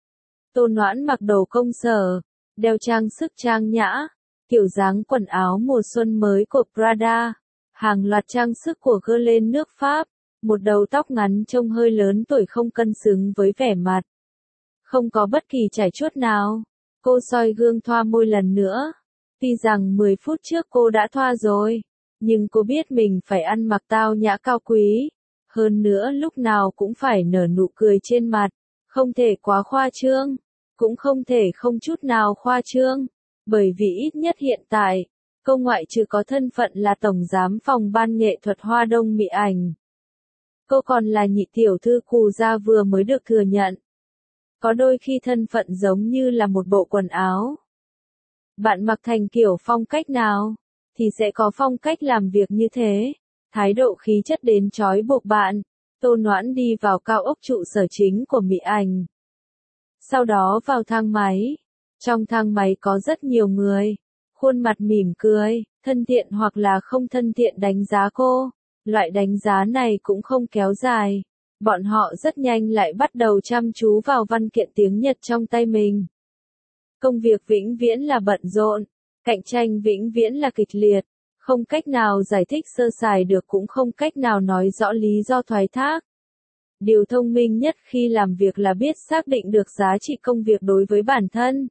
Tô Noãn mặc đồ công sở, đeo trang sức trang nhã, kiểu dáng quần áo mùa xuân mới của Prada, hàng loạt trang sức của Guerlain nước Pháp, một đầu tóc ngắn trông hơi lớn tuổi không cân xứng với vẻ mặt. Không có bất kỳ chải chuốt nào. Cô soi gương thoa môi lần nữa. Tuy rằng 10 phút trước cô đã thoa rồi, nhưng cô biết mình phải ăn mặc tao nhã cao quý. Hơn nữa lúc nào cũng phải nở nụ cười trên mặt, không thể quá khoa trương, cũng không thể không chút nào khoa trương, bởi vì ít nhất hiện tại, cô ngoại trừ có thân phận là tổng giám phòng ban nghệ thuật Hoa Đông Mỹ Ảnh. Cô còn là nhị tiểu thư Cù gia vừa mới được thừa nhận. Có đôi khi thân phận giống như là một bộ quần áo. Bạn mặc thành kiểu phong cách nào, thì sẽ có phong cách làm việc như thế. Thái độ khí chất đến trói buộc bạn. Tô Noãn đi vào cao ốc trụ sở chính của Mỹ Ảnh. Sau đó vào thang máy. Trong thang máy có rất nhiều người. Khuôn mặt mỉm cười, thân thiện hoặc là không thân thiện đánh giá cô. Loại đánh giá này cũng không kéo dài. Bọn họ rất nhanh lại bắt đầu chăm chú vào văn kiện tiếng Nhật trong tay mình. Công việc vĩnh viễn là bận rộn, cạnh tranh vĩnh viễn là kịch liệt, không cách nào giải thích sơ sài được cũng không cách nào nói rõ lý do thoái thác. Điều thông minh nhất khi làm việc là biết xác định được giá trị công việc đối với bản thân.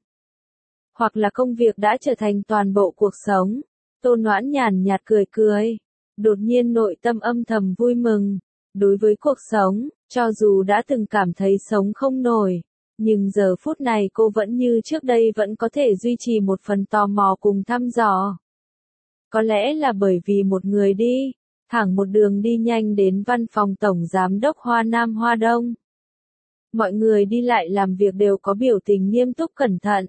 Hoặc là công việc đã trở thành toàn bộ cuộc sống. Tô Noãn nhàn nhạt cười cười. Đột nhiên nội tâm âm thầm vui mừng. Đối với cuộc sống, cho dù đã từng cảm thấy sống không nổi, nhưng giờ phút này cô vẫn như trước đây vẫn có thể duy trì một phần tò mò cùng thăm dò. Có lẽ là bởi vì một người đi, thẳng một đường đi nhanh đến văn phòng tổng giám đốc Hoa Nam Hoa Đông. Mọi người đi lại làm việc đều có biểu tình nghiêm túc cẩn thận.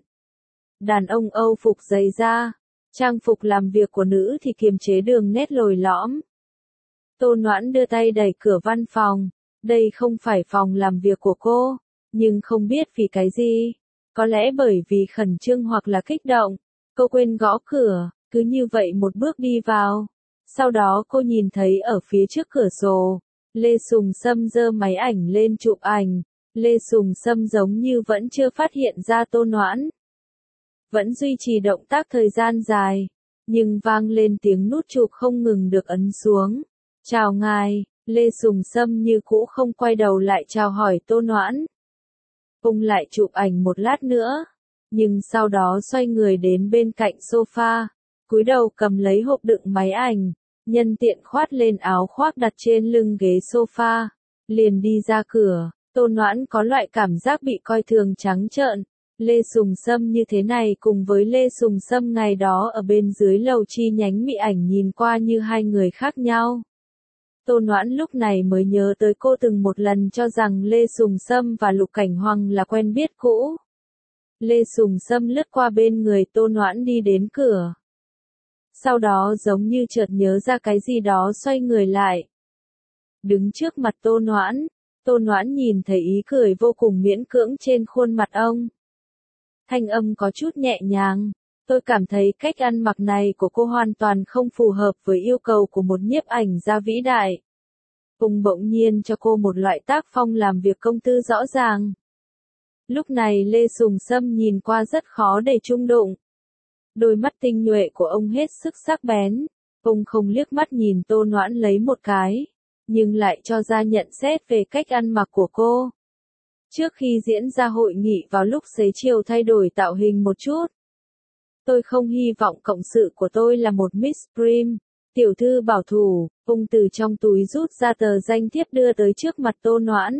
Đàn ông Âu phục dày da, trang phục làm việc của nữ thì kiềm chế đường nét lồi lõm. Tô Noãn đưa tay đẩy cửa văn phòng. Đây không phải phòng làm việc của cô, nhưng không biết vì cái gì. Có lẽ bởi vì khẩn trương hoặc là kích động, cô quên gõ cửa, cứ như vậy một bước đi vào. Sau đó cô nhìn thấy ở phía trước cửa sổ, Lê Sùng Sâm giơ máy ảnh lên chụp ảnh. Lê Sùng Sâm giống như vẫn chưa phát hiện ra Tô Noãn. Vẫn duy trì động tác thời gian dài, nhưng vang lên tiếng nút chụp không ngừng được ấn xuống. Chào ngài, Lê Sùng Sâm như cũ không quay đầu lại chào hỏi Tô Noãn. Ông lại chụp ảnh một lát nữa, nhưng sau đó xoay người đến bên cạnh sofa, cúi đầu cầm lấy hộp đựng máy ảnh, nhân tiện khoát lên áo khoác đặt trên lưng ghế sofa, liền đi ra cửa. Tô Noãn có loại cảm giác bị coi thường trắng trợn. Lê Sùng Sâm như thế này cùng với Lê Sùng Sâm ngày đó ở bên dưới lầu chi nhánh Mỹ Ảnh nhìn qua như hai người khác nhau. Tô Noãn lúc này mới nhớ tới cô từng một lần cho rằng Lê Sùng Sâm và Lục Cảnh Hoàng là quen biết cũ. Lê Sùng Sâm lướt qua bên người Tô Noãn đi đến cửa. Sau đó giống như chợt nhớ ra cái gì đó xoay người lại. Đứng trước mặt Tô Noãn nhìn thấy ý cười vô cùng miễn cưỡng trên khuôn mặt ông. Thanh âm có chút nhẹ nhàng. Tôi cảm thấy cách ăn mặc này của cô hoàn toàn không phù hợp với yêu cầu của một nhiếp ảnh gia vĩ đại. Ông bỗng nhiên cho cô một loại tác phong làm việc công tư rõ ràng. Lúc này Lê Sùng Sâm nhìn qua rất khó để chung đụng. Đôi mắt tinh nhuệ của ông hết sức sắc bén. Ông không liếc mắt nhìn Tô Noãn lấy một cái, nhưng lại cho ra nhận xét về cách ăn mặc của cô. Trước khi diễn ra hội nghị vào lúc xế chiều thay đổi tạo hình một chút. Tôi không hy vọng cộng sự của tôi là một Miss Prim, tiểu thư bảo thủ, ông từ trong túi rút ra tờ danh thiếp đưa tới trước mặt Tô Noãn.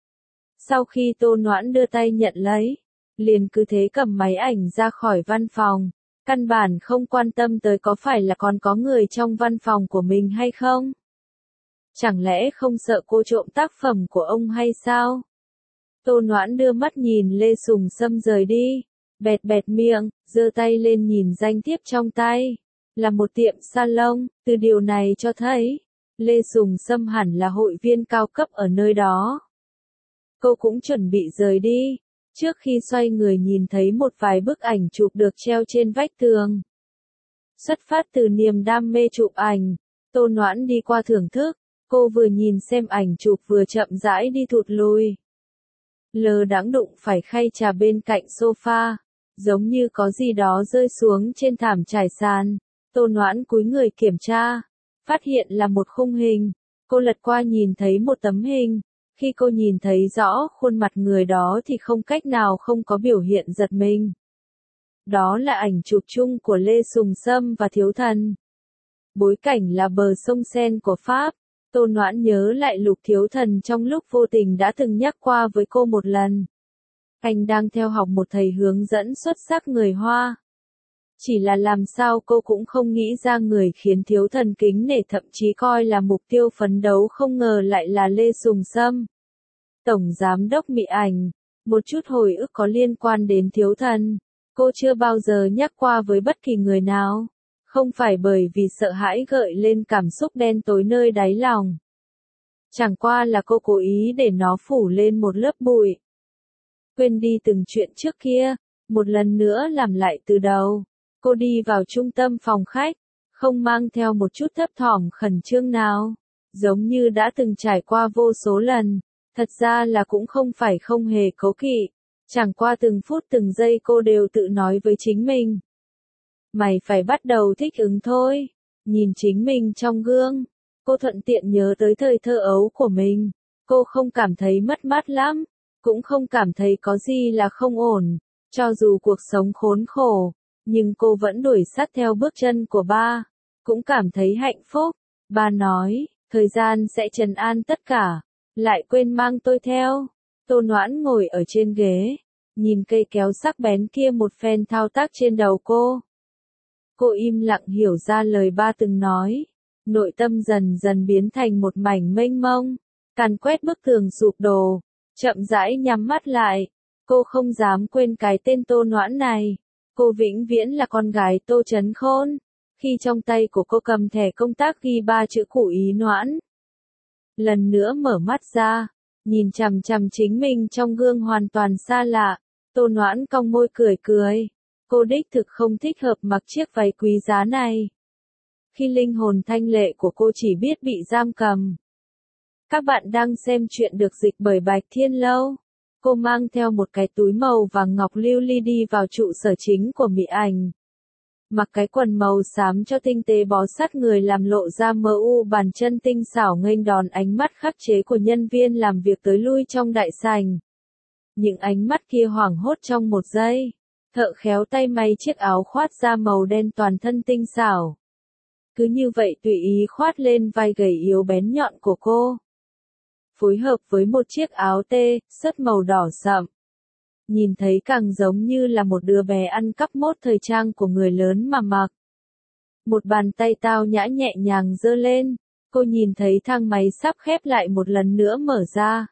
Sau khi Tô Noãn đưa tay nhận lấy, liền cứ thế cầm máy ảnh ra khỏi văn phòng, căn bản không quan tâm tới có phải là còn có người trong văn phòng của mình hay không. Chẳng lẽ không sợ cô trộm tác phẩm của ông hay sao? Tô Noãn đưa mắt nhìn Lê Sùng Sâm rời đi, bẹt bẹt miệng, giơ tay lên nhìn danh thiếp trong tay. Là một tiệm salon, từ điều này cho thấy, Lê Sùng Sâm hẳn là hội viên cao cấp ở nơi đó. Cô cũng chuẩn bị rời đi, trước khi xoay người nhìn thấy một vài bức ảnh chụp được treo trên vách tường. Xuất phát từ niềm đam mê chụp ảnh, Tô Noãn đi qua thưởng thức, cô vừa nhìn xem ảnh chụp vừa chậm rãi đi thụt lùi. Lơ đãng đụng phải khay trà bên cạnh sofa, giống như có gì đó rơi xuống trên thảm trải sàn. Tô Noãn cúi người kiểm tra, phát hiện là một khung hình. Cô lật qua nhìn thấy một tấm hình. Khi cô nhìn thấy rõ khuôn mặt người đó thì không cách nào không có biểu hiện giật mình. Đó là ảnh chụp chung của Lê Sùng Sâm và Thiếu Thần. Bối cảnh là bờ sông Sen của Pháp. Tô Noãn nhớ lại Lục Thiếu Thần trong lúc vô tình đã từng nhắc qua với cô một lần. Anh đang theo học một thầy hướng dẫn xuất sắc người Hoa. Chỉ là làm sao cô cũng không nghĩ ra người khiến Thiếu Thần kính nể thậm chí coi là mục tiêu phấn đấu không ngờ lại là Lê Sùng Sâm. Tổng Giám đốc Mỹ Ảnh, một chút hồi ức có liên quan đến Thiếu Thần, cô chưa bao giờ nhắc qua với bất kỳ người nào. Không phải bởi vì sợ hãi gợi lên cảm xúc đen tối nơi đáy lòng. Chẳng qua là cô cố ý để nó phủ lên một lớp bụi. Quên đi từng chuyện trước kia, một lần nữa làm lại từ đầu. Cô đi vào trung tâm phòng khách, không mang theo một chút thấp thỏm khẩn trương nào. Giống như đã từng trải qua vô số lần, thật ra là cũng không phải không hề cố kỵ. Chẳng qua từng phút từng giây cô đều tự nói với chính mình. Mày phải bắt đầu thích ứng thôi. Nhìn chính mình trong gương, cô thuận tiện nhớ tới thời thơ ấu của mình. Cô không cảm thấy mất mát lắm, cũng không cảm thấy có gì là không ổn. Cho dù cuộc sống khốn khổ, nhưng cô vẫn đuổi sát theo bước chân của ba. Cũng cảm thấy hạnh phúc. Ba nói, thời gian sẽ trấn an tất cả. Lại quên mang tôi theo. Tô Noãn ngồi ở trên ghế, nhìn cây kéo sắc bén kia một phen thao tác trên đầu cô. Cô im lặng hiểu ra lời ba từng nói. Nội tâm dần dần biến thành một mảnh mênh mông. Càn quét bức tường sụp đổ. Chậm rãi nhắm mắt lại. Cô không dám quên cái tên Tô Noãn này. Cô vĩnh viễn là con gái Tô Chấn Khôn. Khi trong tay của cô cầm thẻ công tác ghi 3 chữ Cụ Ý Noãn. Lần nữa mở mắt ra. Nhìn chằm chằm chính mình trong gương hoàn toàn xa lạ. Tô Noãn cong môi cười cười. Cô đích thực không thích hợp mặc chiếc váy quý giá này. Khi linh hồn thanh lệ của cô chỉ biết bị giam cầm. Các bạn đang xem chuyện được dịch bởi Bạch Thiên Lâu. Cô mang theo một cái túi màu vàng ngọc lưu ly đi vào trụ sở chính của Mỹ Ảnh. Mặc cái quần màu xám cho tinh tế bó sát người làm lộ ra mờ u bàn chân tinh xảo nghênh đón ánh mắt khắc chế của nhân viên làm việc tới lui trong đại sảnh. Những ánh mắt kia hoảng hốt trong một giây. Thợ khéo tay may chiếc áo khoác da màu đen toàn thân tinh xảo. Cứ như vậy tùy ý khoác lên vai gầy yếu bén nhọn của cô. Phối hợp với một chiếc áo tê, sớt màu đỏ sậm. Nhìn thấy càng giống như là một đứa bé ăn cắp mốt thời trang của người lớn mà mặc. Một bàn tay tao nhã nhẹ nhàng giơ lên, cô nhìn thấy thang máy sắp khép lại một lần nữa mở ra.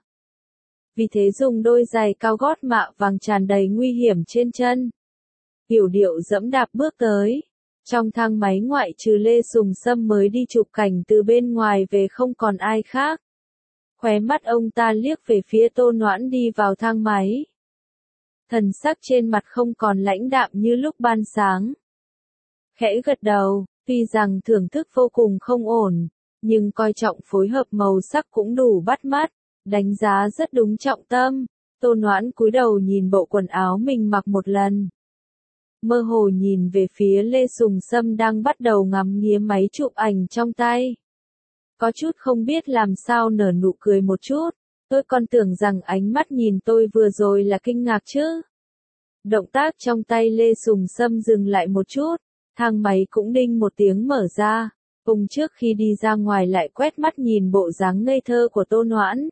Vì thế dùng đôi giày cao gót mạ vàng tràn đầy nguy hiểm trên chân. Yểu điệu dẫm đạp bước tới. Trong thang máy ngoại trừ Lê Sùng Sâm mới đi chụp cảnh từ bên ngoài về không còn ai khác. Khóe mắt ông ta liếc về phía Tô Noãn đi vào thang máy. Thần sắc trên mặt không còn lãnh đạm như lúc ban sáng. Khẽ gật đầu, tuy rằng thưởng thức vô cùng không ổn, nhưng coi trọng phối hợp màu sắc cũng đủ bắt mắt, đánh giá rất đúng trọng tâm. Tô Noãn cúi đầu nhìn bộ quần áo mình mặc một lần. Mơ hồ nhìn về phía Lê Sùng Sâm đang bắt đầu ngắm nghía máy chụp ảnh trong tay. Có chút không biết làm sao nở nụ cười một chút, Tôi còn tưởng rằng ánh mắt nhìn tôi vừa rồi là kinh ngạc chứ. Động tác trong tay Lê Sùng Sâm dừng lại một chút, thang máy cũng đinh một tiếng mở ra. Ông trước khi đi ra ngoài lại quét mắt nhìn bộ dáng ngây thơ của Tô Noãn.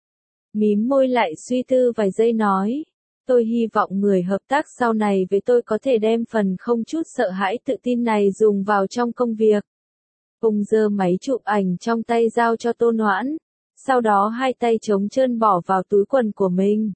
Mím môi lại suy tư vài giây nói. Tôi hy vọng người hợp tác sau này với tôi có thể đem phần không chút sợ hãi tự tin này dùng vào trong công việc. Ông giơ máy chụp ảnh trong tay giao cho Tô Noãn, sau đó hai tay trống trơn bỏ vào túi quần của mình.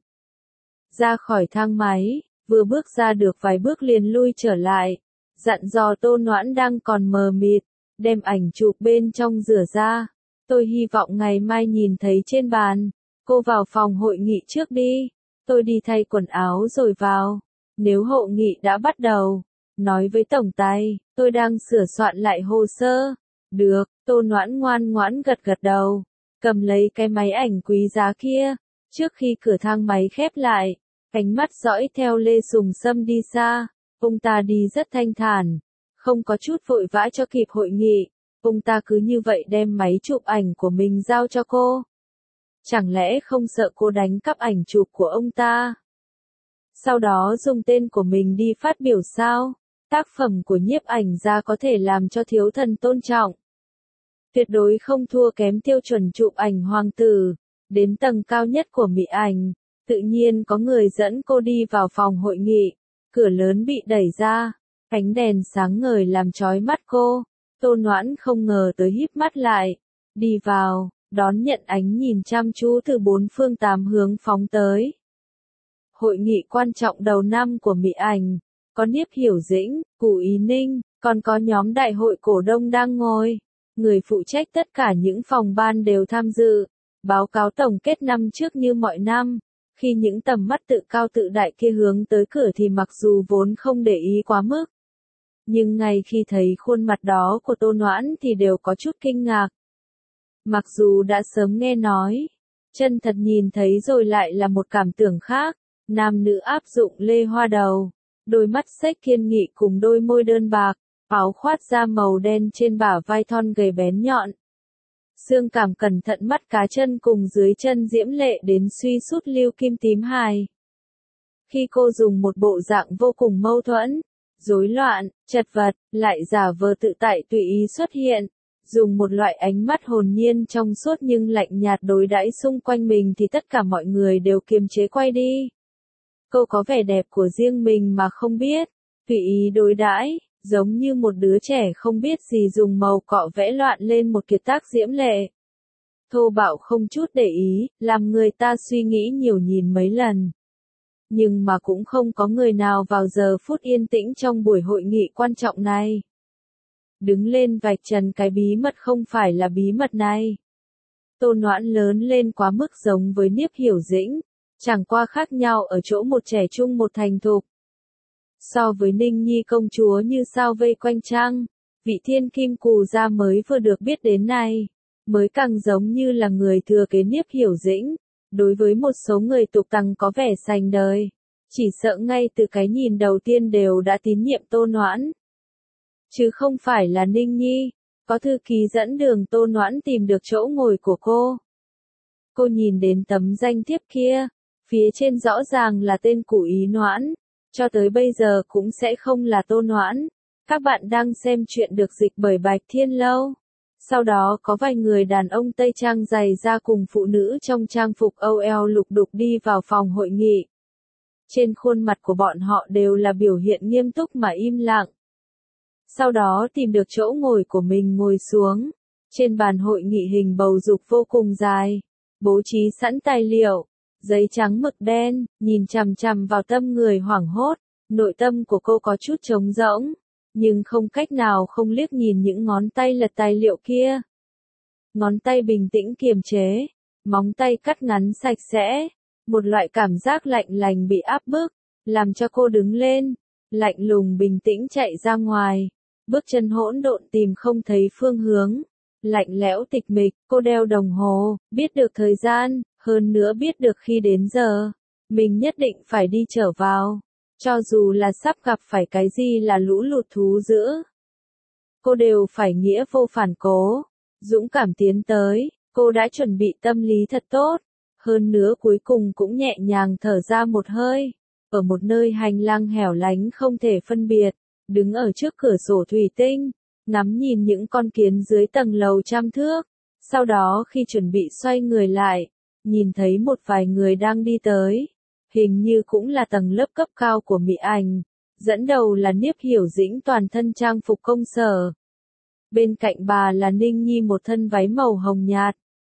Ra khỏi thang máy, vừa bước ra được vài bước liền lui trở lại, dặn dò Tô Noãn đang còn mờ mịt, đem ảnh chụp bên trong rửa ra. Tôi hy vọng ngày mai nhìn thấy trên bàn. Cô vào phòng hội nghị trước đi. Tôi đi thay quần áo rồi vào. Nếu hội nghị đã bắt đầu, nói với tổng tài, tôi đang sửa soạn lại hồ sơ. Được, Tô Noãn ngoan ngoãn gật gật đầu, cầm lấy cái máy ảnh quý giá kia. Trước khi cửa thang máy khép lại, ánh mắt dõi theo Lê Sùng Sâm đi xa. Ông ta đi rất thanh thản, không có chút vội vã cho kịp hội nghị. Ông ta cứ như vậy đem máy chụp ảnh của mình giao cho cô. Chẳng lẽ không sợ cô đánh cắp ảnh chụp của ông ta? Sau đó dùng tên của mình đi phát biểu sao? Tác phẩm của nhiếp ảnh gia có thể làm cho thiếu thần tôn trọng. Tuyệt đối không thua kém tiêu chuẩn chụp ảnh hoàng tử. Đến tầng cao nhất của mỹ ảnh, tự nhiên có người dẫn cô đi vào phòng hội nghị. Cửa lớn bị đẩy ra, ánh đèn sáng ngời làm chói mắt cô. Tô Noãn không ngờ tới híp mắt lại, đi vào, đón nhận ánh nhìn chăm chú từ bốn phương tám hướng phóng tới. Hội nghị quan trọng đầu năm của mỹ ảnh, có Niếp Hiểu Dĩnh, Cù Ý Ninh, còn có nhóm đại hội cổ đông đang ngồi. Người phụ trách tất cả những phòng ban đều tham dự, báo cáo tổng kết năm trước như mọi năm. Khi những tầm mắt tự cao tự đại kia hướng tới cửa thì mặc dù vốn không để ý quá mức, nhưng ngay khi thấy khuôn mặt đó của Tô Noãn thì đều có chút kinh ngạc. Mặc dù đã sớm nghe nói, chân thật nhìn thấy rồi lại là một cảm tưởng khác. Nam nữ áp dụng lê hoa đầu, đôi mắt xếch kiên nghị cùng đôi môi đơn bạc, áo khoác da màu đen trên bả vai thon gầy bén nhọn. Xương cảm cẩn thận mắt cá chân cùng dưới chân diễm lệ đến suy sút lưu kim tím hài. Khi cô dùng một bộ dạng vô cùng mâu thuẫn, rối loạn, chật vật, lại giả vờ tự tại tùy ý xuất hiện, dùng một loại ánh mắt hồn nhiên trong suốt nhưng lạnh nhạt đối đãi xung quanh mình thì tất cả mọi người đều kiềm chế quay đi. Cô có vẻ đẹp của riêng mình mà không biết, tùy ý đối đãi, giống như một đứa trẻ không biết gì dùng màu cọ vẽ loạn lên một kiệt tác diễm lệ. Thô bạo không chút để ý, làm người ta suy nghĩ nhiều nhìn mấy lần. Nhưng mà cũng không có người nào vào giờ phút yên tĩnh trong buổi hội nghị quan trọng này. Đứng lên vạch trần cái bí mật không phải là bí mật này. Tô Noãn lớn lên quá mức giống với Niếp Hiểu Dĩnh, chẳng qua khác nhau ở chỗ một trẻ trung một thành thục. So với Ninh Nhi công chúa như sao vây quanh trăng, vị thiên kim cù gia mới vừa được biết đến này, mới càng giống như là người thừa kế Niếp Hiểu Dĩnh. Đối với một số người tục tằng có vẻ sành đời, chỉ sợ ngay từ cái nhìn đầu tiên đều đã tín nhiệm Tô Noãn. Chứ không phải là Ninh Nhi, có thư ký dẫn đường Tô Noãn tìm được chỗ ngồi của cô. Cô nhìn đến tấm danh thiếp kia, phía trên rõ ràng là tên Cù Ý Noãn, cho tới bây giờ cũng sẽ không là Tô Noãn. Các bạn đang xem chuyện được dịch bởi Bạch Thiên Lâu. Sau đó có vài người đàn ông Tây Trang giày da cùng phụ nữ trong trang phục OL lục đục đi vào phòng hội nghị. Trên khuôn mặt của bọn họ đều là biểu hiện nghiêm túc mà im lặng. Sau đó tìm được chỗ ngồi của mình ngồi xuống. Trên bàn hội nghị hình bầu dục vô cùng dài, bố trí sẵn tài liệu, giấy trắng mực đen, nhìn chằm chằm vào tâm người hoảng hốt. Nội tâm của cô có chút trống rỗng, nhưng không cách nào không liếc nhìn những ngón tay lật tài liệu kia. Ngón tay bình tĩnh kiềm chế, móng tay cắt ngắn sạch sẽ, một loại cảm giác lạnh lành bị áp bức, làm cho cô đứng lên, lạnh lùng bình tĩnh chạy ra ngoài, bước chân hỗn độn tìm không thấy phương hướng, lạnh lẽo tịch mịch. Cô đeo đồng hồ, biết được thời gian, hơn nữa biết được khi đến giờ, mình nhất định phải đi trở vào. Cho dù là sắp gặp phải cái gì là lũ lụt thú dữ, cô đều phải nghĩa vô phản cố, dũng cảm tiến tới. Cô đã chuẩn bị tâm lý thật tốt, hơn nữa cuối cùng cũng nhẹ nhàng thở ra một hơi. Ở một nơi hành lang hẻo lánh không thể phân biệt, đứng ở trước cửa sổ thủy tinh, ngắm nhìn những con kiến dưới tầng lầu trăm thước. Sau đó khi chuẩn bị xoay người lại, nhìn thấy một vài người đang đi tới. Hình như cũng là tầng lớp cấp cao của Mỹ Ảnh. Dẫn đầu là Niếp Hiểu Dĩnh toàn thân trang phục công sở. Bên cạnh bà là Ninh Nhi một thân váy màu hồng nhạt.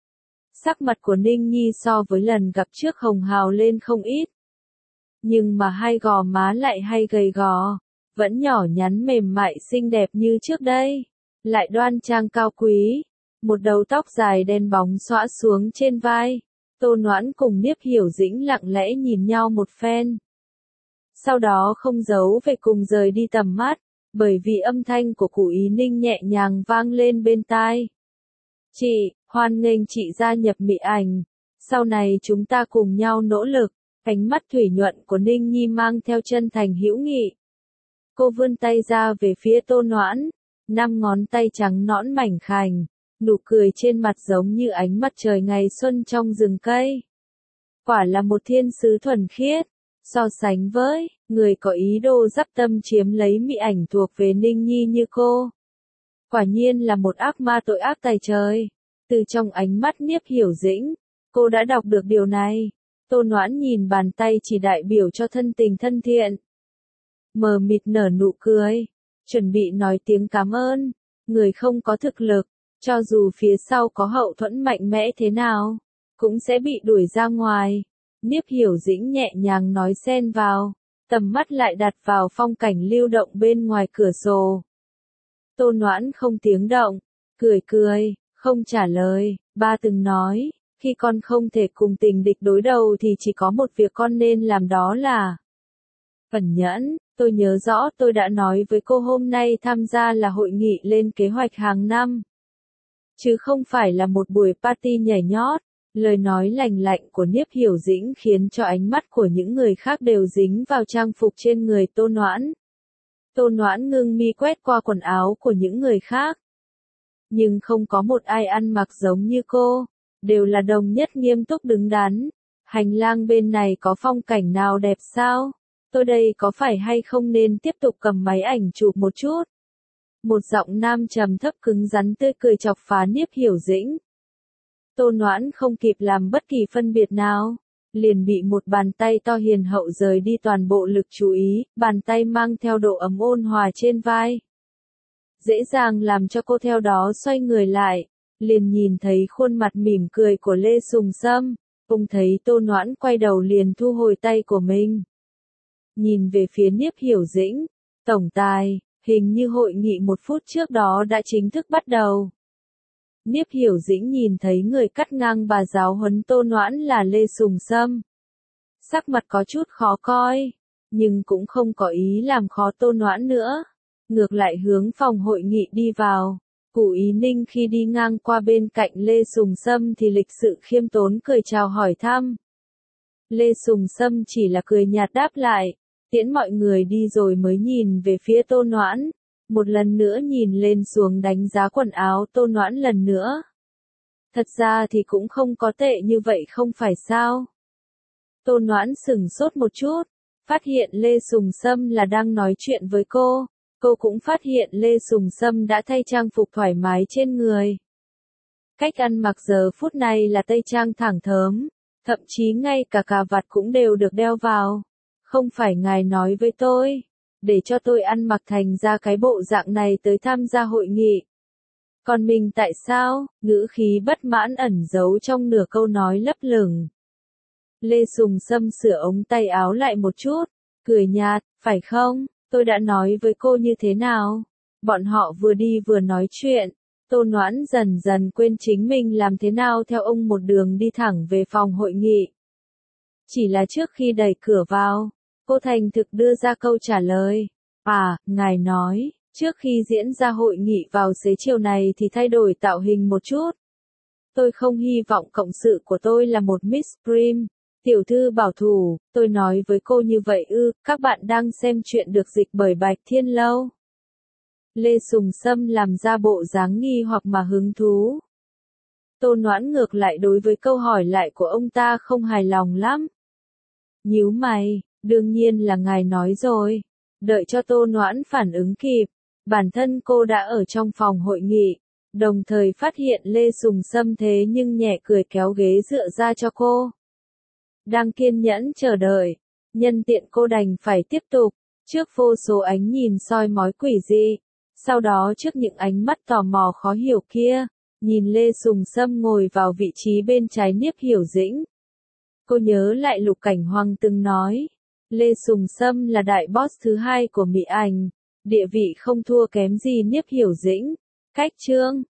Sắc mặt của Ninh Nhi so với lần gặp trước hồng hào lên không ít. Nhưng mà hai gò má lại hay gầy gò, vẫn nhỏ nhắn mềm mại xinh đẹp như trước đây. Lại đoan trang cao quý, một đầu tóc dài đen bóng xõa xuống trên vai. Tô Noãn cùng Niếp Hiểu Dĩnh lặng lẽ nhìn nhau một phen. Sau đó không giấu về cùng rời đi tầm mắt, bởi vì âm thanh của Cụ Ý Ninh nhẹ nhàng vang lên bên tai. Chị, hoan nghênh chị gia nhập Mỹ Ảnh, sau này chúng ta cùng nhau nỗ lực. Ánh mắt thủy nhuận của Ninh Nhi mang theo chân thành hữu nghị. Cô vươn tay ra về phía Tô Noãn, 5 ngón tay trắng nõn mảnh khảnh, nụ cười trên mặt giống như ánh mặt trời ngày xuân trong rừng cây. Quả là một thiên sứ thuần khiết, so sánh với người có ý đồ dắp tâm chiếm lấy Mỹ Ảnh thuộc về Ninh Nhi như cô. Quả nhiên là một ác ma tội ác tày trời. Từ trong ánh mắt Niếp Hiểu Dĩnh, cô đã đọc được điều này. Tô Noãn nhìn bàn tay chỉ đại biểu cho thân tình thân thiện. Mờ mịt nở nụ cười, chuẩn bị nói tiếng cảm ơn. Người không có thực lực, cho dù phía sau có hậu thuẫn mạnh mẽ thế nào, cũng sẽ bị đuổi ra ngoài. Niếp Hiểu Dĩnh nhẹ nhàng nói xen vào, tầm mắt lại đặt vào phong cảnh lưu động bên ngoài cửa sổ. Tô Noãn không tiếng động, cười cười, không trả lời. Ba từng nói, khi con không thể cùng tình địch đối đầu thì chỉ có một việc con nên làm, đó là ẩn nhẫn. Tôi nhớ rõ tôi đã nói với cô hôm nay tham gia là hội nghị lên kế hoạch hàng năm, chứ không phải là một buổi party nhảy nhót. Lời nói lành lạnh của Niếp Hiểu Dĩnh khiến cho ánh mắt của những người khác đều dính vào trang phục trên người Tô Noãn. Tô Noãn ngưng mi quét qua quần áo của những người khác. Nhưng không có một ai ăn mặc giống như cô, đều là đồng nhất nghiêm túc đứng đắn. Hành lang bên này có phong cảnh nào đẹp sao? Tôi đây có phải hay không nên tiếp tục cầm máy ảnh chụp một chút? Một giọng nam trầm thấp cứng rắn tươi cười chọc phá Niếp Hiểu Dĩnh. Tô Noãn không kịp làm bất kỳ phân biệt nào, liền bị một bàn tay to hiền hậu rời đi toàn bộ lực chú ý, bàn tay mang theo độ ấm ôn hòa trên vai. Dễ dàng làm cho cô theo đó xoay người lại, liền nhìn thấy khuôn mặt mỉm cười của Lê Sùng Sâm. Ông thấy Tô Noãn quay đầu liền thu hồi tay của mình. Nhìn về phía Niếp Hiểu Dĩnh, tổng tài, hình như hội nghị 1 phút trước đó đã chính thức bắt đầu. Niếp Hiểu Dĩnh nhìn thấy người cắt ngang bà giáo huấn Tô Noãn là Lê Sùng Sâm. Sắc mặt có chút khó coi, nhưng cũng không có ý làm khó Tô Noãn nữa. Ngược lại hướng phòng hội nghị đi vào. Cụ Ý Ninh khi đi ngang qua bên cạnh Lê Sùng Sâm thì lịch sự khiêm tốn cười chào hỏi thăm. Lê Sùng Sâm chỉ là cười nhạt đáp lại, tiễn mọi người đi rồi mới nhìn về phía Tô Noãn. Một lần nữa nhìn lên xuống đánh giá quần áo Tô Noãn lần nữa. Thật ra thì cũng không có tệ như vậy không phải sao? Tô Noãn sửng sốt một chút, phát hiện Lê Sùng Sâm là đang nói chuyện với cô. Cô cũng phát hiện Lê Sùng Sâm đã thay trang phục thoải mái trên người. Cách ăn mặc giờ phút này là tây trang thẳng thớm, thậm chí ngay cả cà vạt cũng đều được đeo vào. Không phải ngài nói với tôi, để cho tôi ăn mặc thành ra cái bộ dạng này tới tham gia hội nghị. Còn mình tại sao? Ngữ khí bất mãn ẩn giấu trong nửa câu nói lấp lửng. Lê Sùng Sâm sửa ống tay áo lại một chút, cười nhạt, phải không? Tôi đã nói với cô như thế nào? Bọn họ vừa đi vừa nói chuyện. Tô Noãn dần dần quên chính mình làm thế nào theo ông một đường đi thẳng về phòng hội nghị. Chỉ là trước khi đẩy cửa vào, cô thành thực đưa ra câu trả lời. À, ngài nói, trước khi diễn ra hội nghị vào xế chiều này thì thay đổi tạo hình một chút. Tôi không hy vọng cộng sự của tôi là một Miss Prim. Tiểu thư bảo thủ, tôi nói với cô như vậy ư? Các bạn đang xem chuyện được dịch bởi Bạch Thiên Lâu. Lê Sùng Sâm làm ra bộ dáng nghi hoặc mà hứng thú. Tô Noãn ngược lại đối với câu hỏi lại của ông ta không hài lòng lắm. Nhíu mày, đương nhiên là ngài nói rồi. Đợi cho Tô Noãn phản ứng kịp, bản thân cô đã ở trong phòng hội nghị, đồng thời phát hiện Lê Sùng Sâm thế nhưng nhẹ cười kéo ghế dựa ra cho cô. Đang kiên nhẫn chờ đợi, nhân tiện cô đành phải tiếp tục, trước vô số ánh nhìn soi mói quỷ dị. Sau đó trước những ánh mắt tò mò khó hiểu kia, nhìn Lê Sùng Sâm ngồi vào vị trí bên trái Niếp Hiểu Dĩnh. Cô nhớ lại Lục Cảnh Hoàng từng nói, Lê Sùng Sâm là đại boss thứ hai của Mỹ ảnh, địa vị không thua kém gì Niếp Hiểu Dĩnh. Cách Trương,